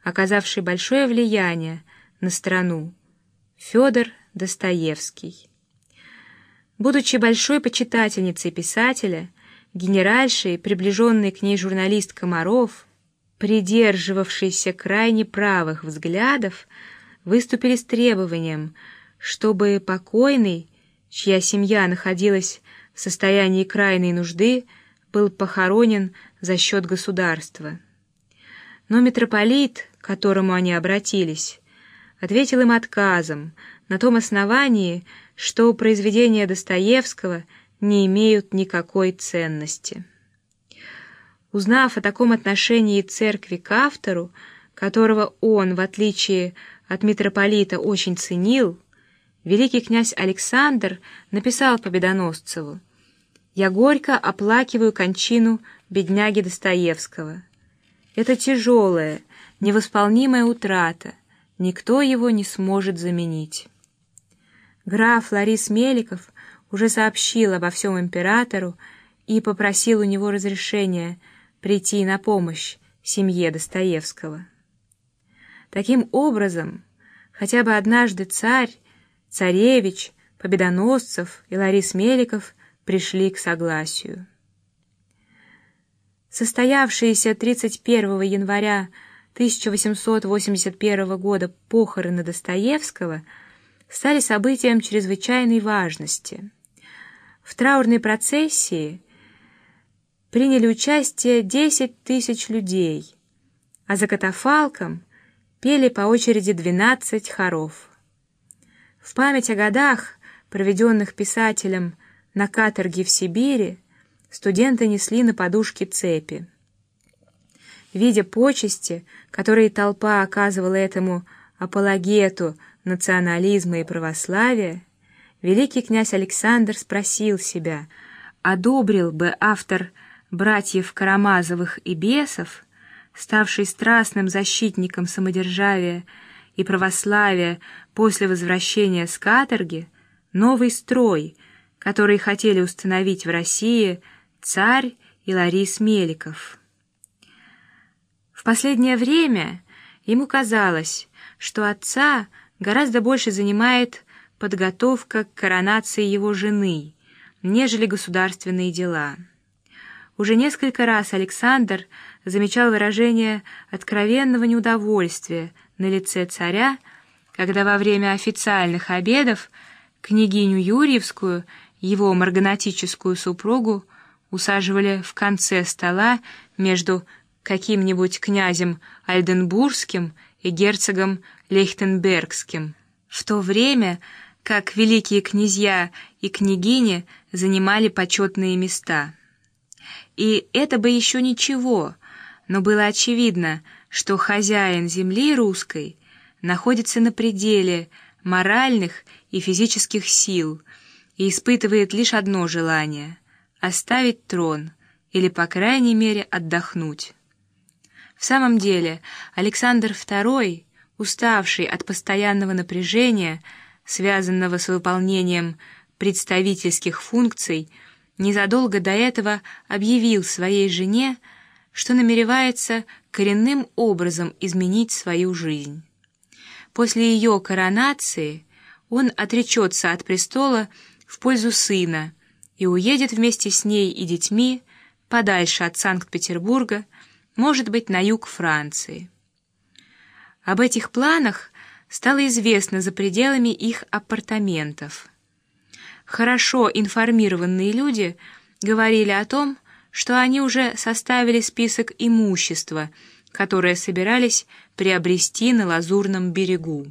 оказавший большое влияние на страну, Федор Достоевский. Будучи большой почитательницей писателя, генеральшей, приближенный к ней журналист Комаров, придерживавшийся крайне правых взглядов, выступили с требованием, чтобы покойный, чья семья находилась в состоянии крайней нужды, был похоронен за счет государства. Но митрополит, к которому они обратились, ответил им отказом на том основании, что произведения Достоевского не имеют никакой ценности. Узнав о таком отношении церкви к автору, которого он, в отличие от митрополита, очень ценил, великий князь Александр написал Победоносцеву: «Я горько оплакиваю кончину бедняги Достоевского. Это тяжелая, невосполнимая утрата, никто его не сможет заменить». Граф Ларис Меликов уже сообщил обо всем императору и попросил у него разрешения прийти на помощь семье Достоевского. Таким образом, хотя бы однажды царь, царевич, Победоносцев и Ларис Меликов пришли к согласию. Состоявшиеся 31 января 1881 года похороны Достоевского стали событием чрезвычайной важности. В траурной процессии приняли участие 10 тысяч людей, а за катафалком пели по очереди 12 хоров. В память о годах, проведенных писателем на каторге в Сибири, студенты несли на подушке цепи. Видя почести, которые толпа оказывала этому апологету национализма и православия, великий князь Александр спросил себя, одобрил бы автор «Братьев Карамазовых и бесов», ставший страстным защитником самодержавия и православия после возвращения с каторги, новый строй, который хотели установить в России царь и Ларис Меликов. В последнее время ему казалось, что отца гораздо больше занимает подготовка к коронации его жены, нежели государственные дела. Уже несколько раз Александр замечал выражение откровенного неудовольствия на лице царя, когда во время официальных обедов княгиню Юрьевскую, его марганатическую супругу, усаживали в конце стола между каким-нибудь князем Ольденбургским и герцогом Лейхтенбергским, в то время как великие князья и княгини занимали почетные места. И это бы еще ничего, но было очевидно, что хозяин земли русской находится на пределе моральных и физических сил и испытывает лишь одно желание — оставить трон или, по крайней мере, отдохнуть. В самом деле, Александр II, уставший от постоянного напряжения, связанного с выполнением представительских функций, незадолго до этого объявил своей жене, что намеревается коренным образом изменить свою жизнь. После ее коронации он отречется от престола в пользу сына и уедет вместе с ней и детьми подальше от Санкт-Петербурга, может быть, на юг Франции. Об этих планах стало известно за пределами их апартаментов. Хорошо информированные люди говорили о том, что они уже составили список имущества, которое собирались приобрести на Лазурном берегу.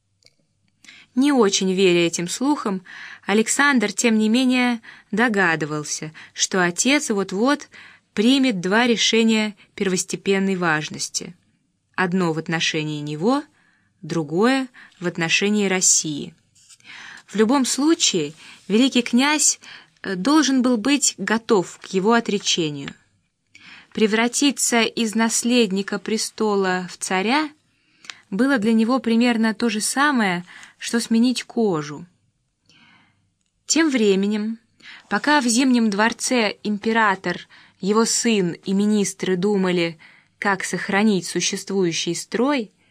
Не очень веря этим слухам, Александр, тем не менее, догадывался, что отец вот-вот примет два решения первостепенной важности: одно в отношении него, другое в отношении России. В любом случае, великий князь должен был быть готов к его отречению. Превратиться из наследника престола в царя было для него примерно то же самое, что сменить кожу. Тем временем, пока в Зимнем дворце император, его сын и министры думали, как сохранить существующий строй